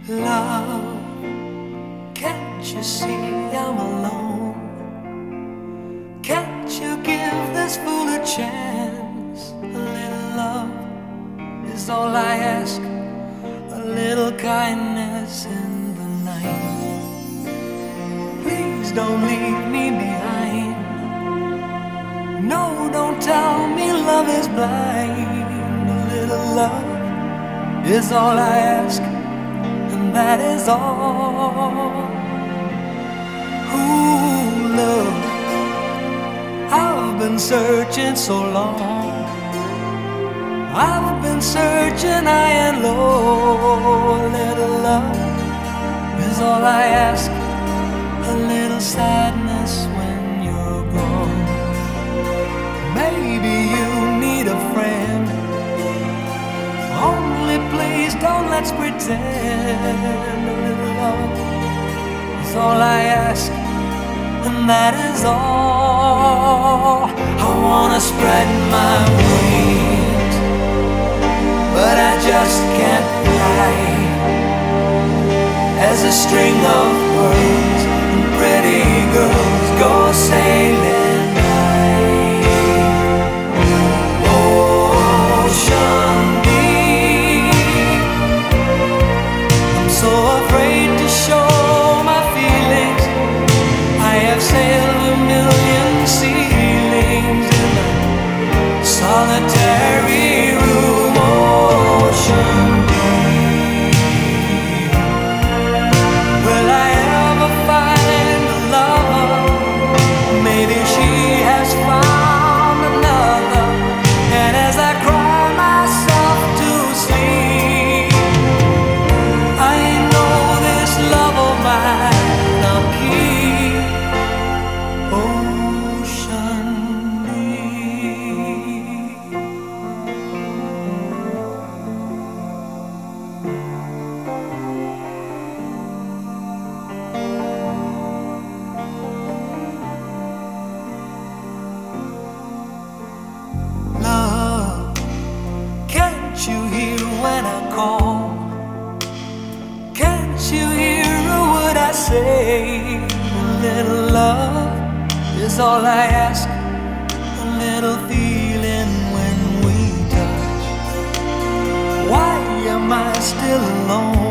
Love, can't you see I'm alone? Can't you give this fool a chance? A little love is all I ask, a little kindness in the night. Please don't leave me behind. No, don't tell me love is blind. A little love is all I ask, and that is all. Ooh, love, I've been searching so long. I've been searching high and low. A little love is all I ask, a little sadness when you're gone. Maybe you need a friend. Only please don't let's pretend. A little love is all I ask, and that is all. I wanna spread my wings, but I just can't fly. As a string of words and pretty girls go sailing by. Ocean deep, I'm so afraid to show my feelings. I have sailed a million ceilings in a solitary room. Ocean deep, will I ever find a lover? Maybe she has found another. And as I cry myself to sleep, I know this love of mine I'll keep. Ocean deep. Love, can't you hear when I call? Can't you hear a word I say? A little love is all I ask, a little feeling when we touch. Why am I still alone?